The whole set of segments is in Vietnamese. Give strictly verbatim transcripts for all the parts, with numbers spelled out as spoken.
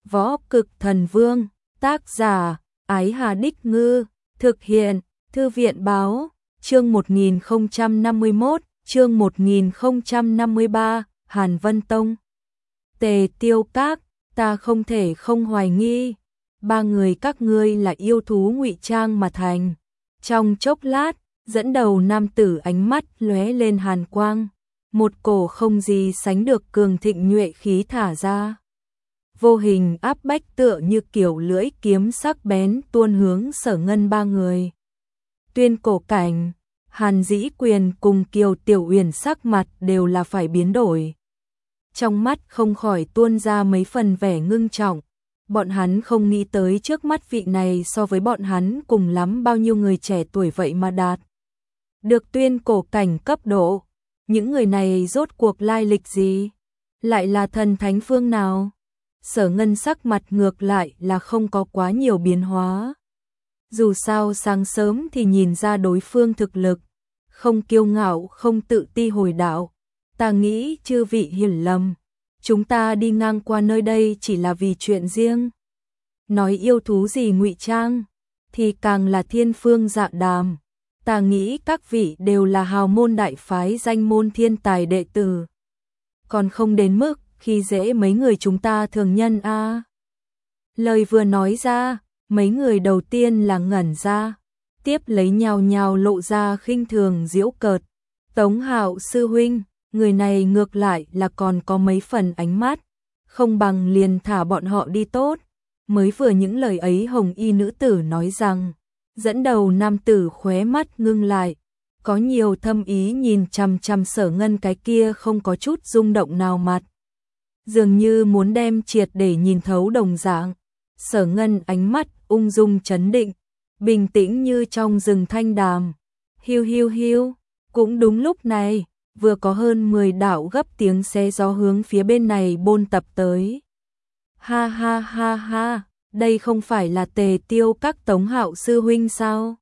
Võ Cực Thần Vương, tác giả, Ái Hà Đích Ngư, thực hiện, Thư viện Báo, chương một nghìn không trăm năm mươi mốt, chương một nghìn không trăm năm mươi ba, Hàn Vân Tông. Tề Tiêu Các, ta không thể không hoài nghi, ba người các ngươi là yêu thú ngụy trang mà thành. Trong chốc lát, dẫn đầu nam tử ánh mắt lóe lên hàn quang, một cổ không gì sánh được cường thịnh nhuệ khí thả ra. Vô hình áp bách tựa như kiểu lưỡi kiếm sắc bén tuôn hướng Sở Ngân ba người. Tuyên Cổ Cảnh, Hàn Dĩ Quyền cùng Kiều Tiểu Uyển sắc mặt đều là phải biến đổi. Trong mắt không khỏi tuôn ra mấy phần vẻ ngưng trọng, bọn hắn không nghĩ tới trước mắt vị này so với bọn hắn cùng lắm bao nhiêu người trẻ tuổi vậy mà đạt được Tuyên Cổ Cảnh cấp độ. Những người này rốt cuộc lai lịch gì? Lại là thần thánh phương nào? Sở Ngân sắc mặt ngược lại là không có quá nhiều biến hóa. Dù sao sáng sớm thì nhìn ra đối phương thực lực, không kiêu ngạo không tự ti hồi đạo. Ta nghĩ chư vị hiểu lầm, chúng ta đi ngang qua nơi đây chỉ là vì chuyện riêng. Nói yêu thú gì ngụy trang, thì càng là thiên phương dạ đàm. Ta nghĩ các vị đều là hào môn đại phái danh môn thiên tài đệ tử, còn không đến mức khi dễ mấy người chúng ta thường nhân a. À. Lời vừa nói ra, mấy người đầu tiên là ngẩn ra, tiếp lấy nhào nhào lộ ra khinh thường giễu cợt. Tống Hạo sư huynh, người này ngược lại là còn có mấy phần ánh mắt, không bằng liền thả bọn họ đi tốt. Mới vừa những lời ấy hồng y nữ tử nói rằng, dẫn đầu nam tử khóe mắt ngưng lại, có nhiều thâm ý nhìn chằm chằm Sở Ngân cái kia không có chút rung động nào mặt, dường như muốn đem triệt để nhìn thấu đồng dạng. Sở Ngân ánh mắt ung dung trấn định, bình tĩnh như trong rừng thanh đàm. Hiu hiu hiu, cũng đúng lúc này, vừa có hơn mười đạo gấp tiếng xe gió hướng phía bên này bôn tập tới. Ha ha ha ha, đây không phải là Tề Tiêu Các Tống Hạo sư huynh sao?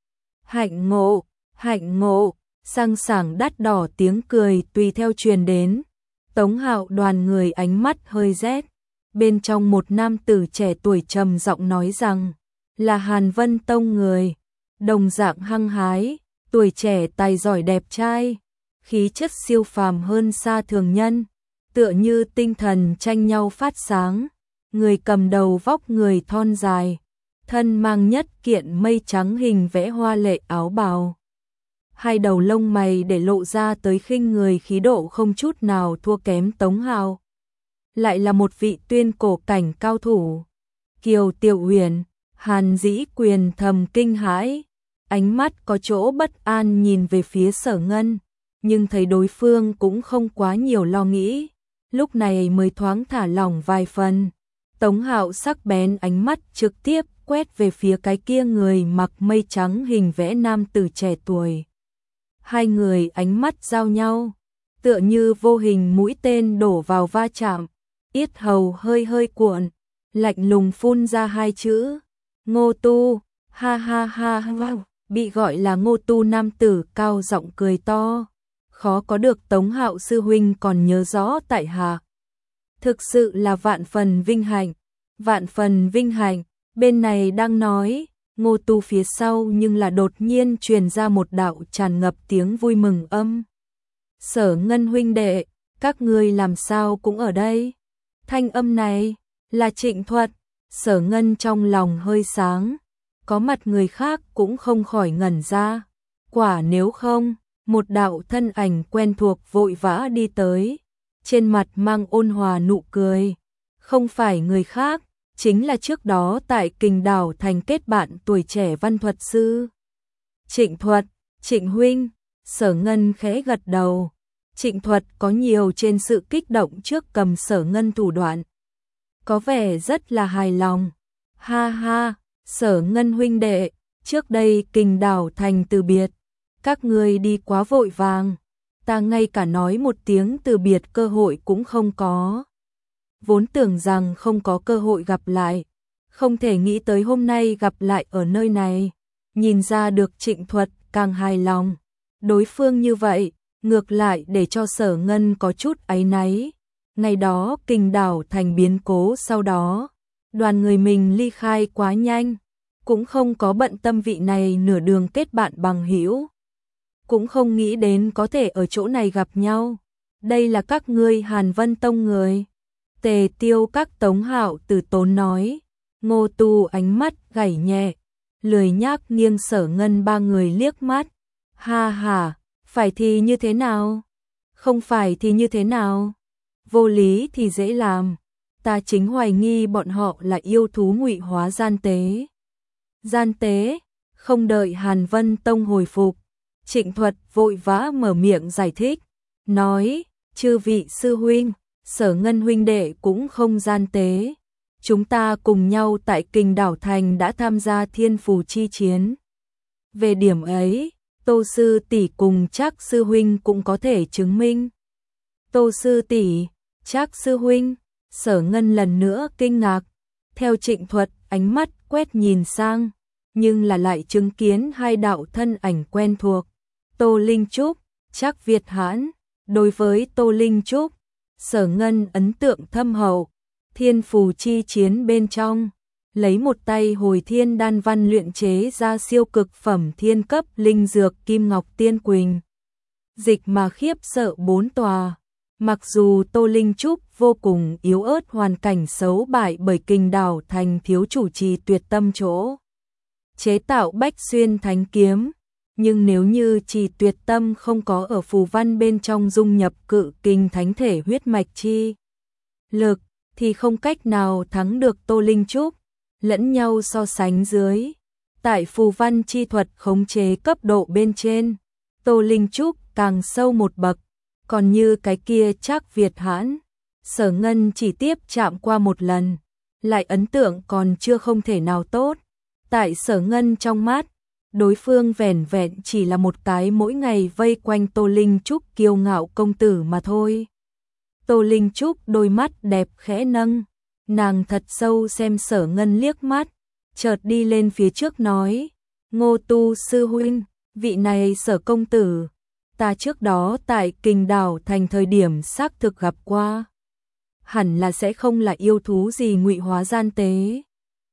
Hạnh ngộ, hạnh ngộ, sang sảng đắt đỏ tiếng cười tùy theo truyền đến. Tống Hạo đoàn người ánh mắt hơi rét, bên trong một nam tử trẻ tuổi trầm giọng nói rằng, là Hàn Vân Tông người, đồng dạng hăng hái, tuổi trẻ tài giỏi đẹp trai, khí chất siêu phàm hơn xa thường nhân, tựa như tinh thần tranh nhau phát sáng. Người cầm đầu vóc người thon dài, thân mang nhất kiện mây trắng hình vẽ hoa lệ áo bào. Hai đầu lông mày để lộ ra tới khinh người khí độ không chút nào thua kém Tống Hạo. Lại là một vị Tuyên Cổ Cảnh cao thủ. Kiều Tiểu Uyển, Hàn Dĩ Quyền thầm kinh hãi, ánh mắt có chỗ bất an nhìn về phía Sở Ngân, nhưng thấy đối phương cũng không quá nhiều lo nghĩ, lúc này mới thoáng thả lỏng vài phần. Tống Hạo sắc bén ánh mắt trực tiếp quét về phía cái kia người mặc mây trắng hình vẽ nam tử trẻ tuổi. Hai người ánh mắt giao nhau, tựa như vô hình mũi tên đổ vào va chạm, yết hầu hơi hơi cuộn, lạnh lùng phun ra hai chữ, Ngô Tu. Ha ha ha ha, bị gọi là Ngô Tu nam tử cao giọng cười to, khó có được Tống Hạo sư huynh còn nhớ rõ tại hạ. Thực sự là vạn phần vinh hạnh, vạn phần vinh hạnh. Bên này đang nói, Ngô Tu phía sau nhưng là đột nhiên truyền ra một đạo tràn ngập tiếng vui mừng âm. Sở Ngân huynh đệ, các ngươi làm sao cũng ở đây? Thanh âm này là Trịnh Thuật. Sở Ngân trong lòng hơi sáng, có mặt người khác cũng không khỏi ngẩn ra. Quả nếu không, một đạo thân ảnh quen thuộc vội vã đi tới, trên mặt mang ôn hòa nụ cười, không phải người khác, chính là trước đó tại Kình Đảo thành kết bạn tuổi trẻ văn thuật sư. Trịnh Thuật, Trịnh huynh. Sở Ngân khẽ gật đầu. Trịnh Thuật có nhiều trên sự kích động trước cầm Sở Ngân thủ đoạn, có vẻ rất là hài lòng. Ha ha, Sở Ngân huynh đệ, trước đây Kình Đảo thành từ biệt, các ngươi đi quá vội vàng, ta ngay cả nói một tiếng từ biệt cơ hội cũng không có. Vốn tưởng rằng không có cơ hội gặp lại, không thể nghĩ tới hôm nay gặp lại ở nơi này. Nhìn ra được Trịnh Thuật càng hài lòng, đối phương như vậy, ngược lại để cho Sở Ngân có chút áy náy. Ngày đó Kình Đảo thành biến cố sau đó, đoàn người mình ly khai quá nhanh, cũng không có bận tâm vị này nửa đường kết bạn bằng hữu, cũng không nghĩ đến có thể ở chỗ này gặp nhau. Đây là các ngươi Hàn Vân Tông người. Tề Tiêu các Tống Hạo từ tốn nói. Ngô Tu ánh mắt gảy nhẹ, lười nhác nghiêng Sở Ngân ba người liếc mắt. Ha ha, phải thì như thế nào? Không phải thì như thế nào? Vô lý thì dễ làm. Ta chính hoài nghi bọn họ là yêu thú ngụy hóa gian tế. Gian tế, không đợi Hàn Vân Tông hồi phục, Trịnh Thuật vội vã mở miệng giải thích, nói, chư vị sư huynh, Sở Ngân huynh đệ cũng không gian tế. Chúng ta cùng nhau tại Kình Đảo Thành đã tham gia thiên phù chi chiến. Về điểm ấy, Tô sư tỷ cùng Trác sư huynh cũng có thể chứng minh. Tô sư tỷ, Trác sư huynh, Sở Ngân lần nữa kinh ngạc, theo Trịnh Thuật ánh mắt quét nhìn sang, nhưng là lại chứng kiến hai đạo thân ảnh quen thuộc. Tô Linh Trúc, Trác Việt Hãn. Đối với Tô Linh Trúc, Sở Ngân ấn tượng thâm hậu, thiên phù chi chiến bên trong, lấy một tay hồi thiên đan văn luyện chế ra siêu cực phẩm thiên cấp linh dược Kim Ngọc Tiên Quỳnh. Dịch mà khiếp sợ bốn tòa. Mặc dù Tô Linh Trúc vô cùng yếu ớt, hoàn cảnh xấu bại bởi Kình Đảo thành thiếu chủ trì tuyệt tâm chỗ chế tạo Bách Xuyên Thánh Kiếm, nhưng nếu như Trì Tuyệt Tâm không có ở phù văn bên trong dung nhập cự kinh thánh thể huyết mạch chi lực, thì không cách nào thắng được Tô Linh Trúc. Lẫn nhau so sánh dưới, tại phù văn chi thuật khống chế cấp độ bên trên, Tô Linh Trúc càng sâu một bậc, còn như cái kia Trác Việt Hãn, Sở Ngân chỉ tiếp chạm qua một lần, lại ấn tượng còn chưa không thể nào tốt. Tại Sở Ngân trong mắt, đối phương vẻn vẹn chỉ là một cái mỗi ngày vây quanh Tô Linh Trúc kiêu ngạo công tử mà thôi. Tô Linh Trúc đôi mắt đẹp khẽ nâng, nàng thật sâu xem Sở Ngân liếc mắt, chợt đi lên phía trước nói, Ngô Tu sư huynh, vị này Sở công tử, ta trước đó tại Kình Đảo thành thời điểm xác thực gặp qua, hẳn là sẽ không là yêu thú gì ngụy hóa gian tế.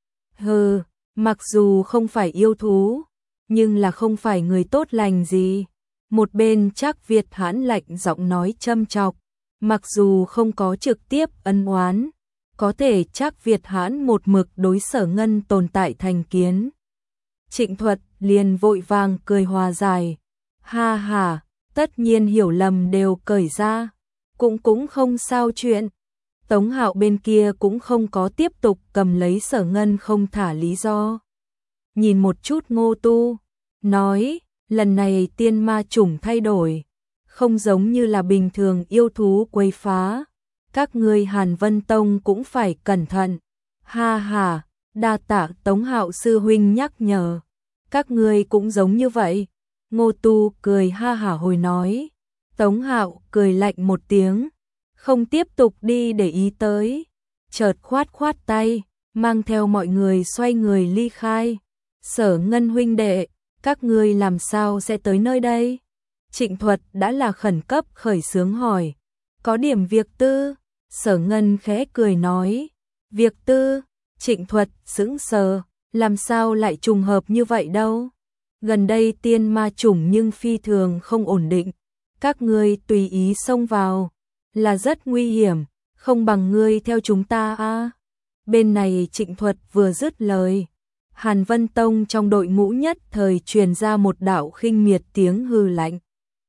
Hừ, mặc dù không phải yêu thú, nhưng là không phải người tốt lành gì. Một bên Trác Việt Hãn lạnh giọng nói châm chọc, mặc dù không có trực tiếp ân oán, có thể Trác Việt Hãn một mực đối Sở Ngân tồn tại thành kiến. Trịnh Thuật liền vội vàng cười hòa giải, ha ha, tất nhiên hiểu lầm đều cởi ra, cũng cũng không sao chuyện. Tống Hạo bên kia cũng không có tiếp tục cầm lấy Sở Ngân không thả lý do. Nhìn một chút Ngô Tu, nói, lần này tiên ma chủng thay đổi, không giống như là bình thường yêu thú quấy phá, các ngươi Hàn Vân Tông cũng phải cẩn thận. Ha ha, đa tạ Tống Hạo sư huynh nhắc nhở, các ngươi cũng giống như vậy. Ngô Tu cười ha hả hồi nói. Tống Hạo cười lạnh một tiếng, không tiếp tục đi để ý tới, chợt khoát khoát tay, mang theo mọi người xoay người ly khai. Sở Ngân huynh đệ, các ngươi làm sao sẽ tới nơi đây? Trịnh Thuật đã là khẩn cấp khởi xướng hỏi. Có điểm việc tư. Sở Ngân khẽ cười nói. Việc tư? Trịnh Thuật sững sờ, làm sao lại trùng hợp như vậy đâu? Gần đây tiên ma chủng nhưng phi thường không ổn định, các ngươi tùy ý xông vào là rất nguy hiểm, không bằng ngươi theo chúng ta a. À. Bên này Trịnh Thuật vừa dứt lời, Hàn Vân Tông trong đội ngũ nhất thời truyền ra một đạo khinh miệt tiếng hừ lạnh.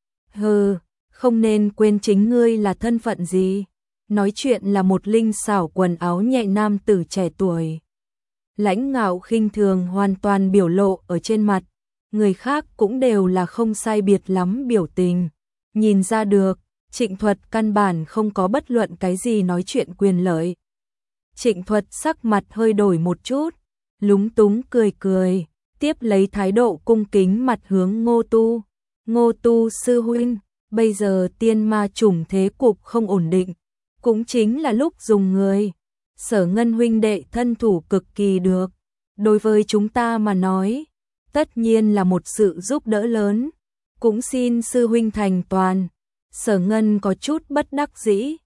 Hừ, không nên quên chính ngươi là thân phận gì. Nói chuyện là một linh xảo quần áo nhẹ nam tử trẻ tuổi. Lãnh ngạo khinh thường hoàn toàn biểu lộ ở trên mặt, người khác cũng đều là không sai biệt lắm biểu tình. Nhìn ra được, Trịnh Thuật căn bản không có bất luận cái gì nói chuyện quyền lợi. Trịnh Thuật sắc mặt hơi đổi một chút, lúng túng cười cười, tiếp lấy thái độ cung kính mặt hướng Ngô Tu. Ngô Tu sư huynh, bây giờ tiên ma chủng thế cục không ổn định, cũng chính là lúc dùng người. Sở Ngân huynh đệ thân thủ cực kỳ được, đối với chúng ta mà nói, tất nhiên là một sự giúp đỡ lớn, cũng xin sư huynh thành toàn. Sở Ngân có chút bất đắc dĩ,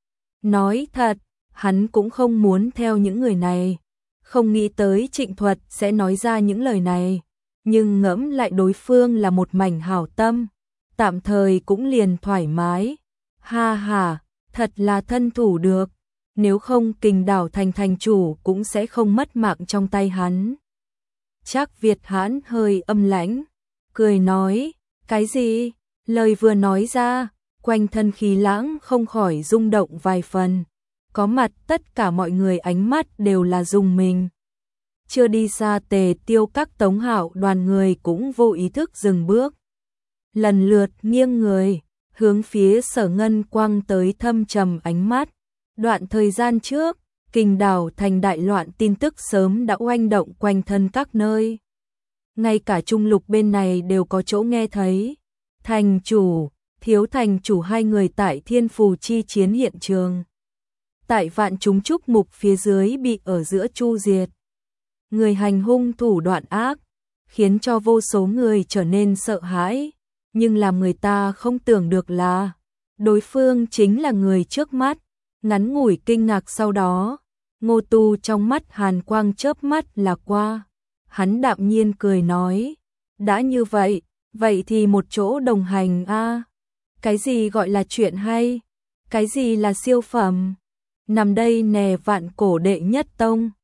Nói thật, hắn cũng không muốn theo những người này. Không nghĩ tới Trịnh Thuật sẽ nói ra những lời này. Nhưng ngẫm lại đối phương là một mảnh hảo tâm. Tạm thời cũng liền thoải mái. Ha ha, thật là thân thủ được. Nếu không Kình đảo thành thành chủ cũng sẽ không mất mạng trong tay hắn. Trác Việt Hãn hơi âm lãnh, cười nói, cái gì? Lời vừa nói ra, quanh thân khí lãng không khỏi rung động vài phần. Có mặt tất cả mọi người ánh mắt đều là rùng mình. Chưa đi xa Tề Tiêu các Tống Hạo đoàn người cũng vô ý thức dừng bước. Lần lượt nghiêng người, hướng phía Sở Ngân quăng tới thâm trầm ánh mắt. Đoạn thời gian trước, Kình đảo thành đại loạn tin tức sớm đã oanh động quanh thân các nơi. Ngay cả Trung Lục bên này đều có chỗ nghe thấy. Thành chủ, thiếu thành chủ hai người tại Thiên Phù chi chiến hiện trường. Tại vạn chúng trúc mục phía dưới bị ở giữa chu diệt. Người hành hung thủ đoạn ác, khiến cho vô số người trở nên sợ hãi. Nhưng làm người ta không tưởng được là, đối phương chính là người trước mắt. Ngắn ngủi kinh ngạc sau đó, Ngô Tu trong mắt hàn quang chớp mắt là qua. Hắn đạm nhiên cười nói, đã như vậy, vậy thì một chỗ đồng hành a. Cái gì gọi là chuyện hay? Cái gì là siêu phẩm? Nằm đây nè vạn cổ đệ nhất tông.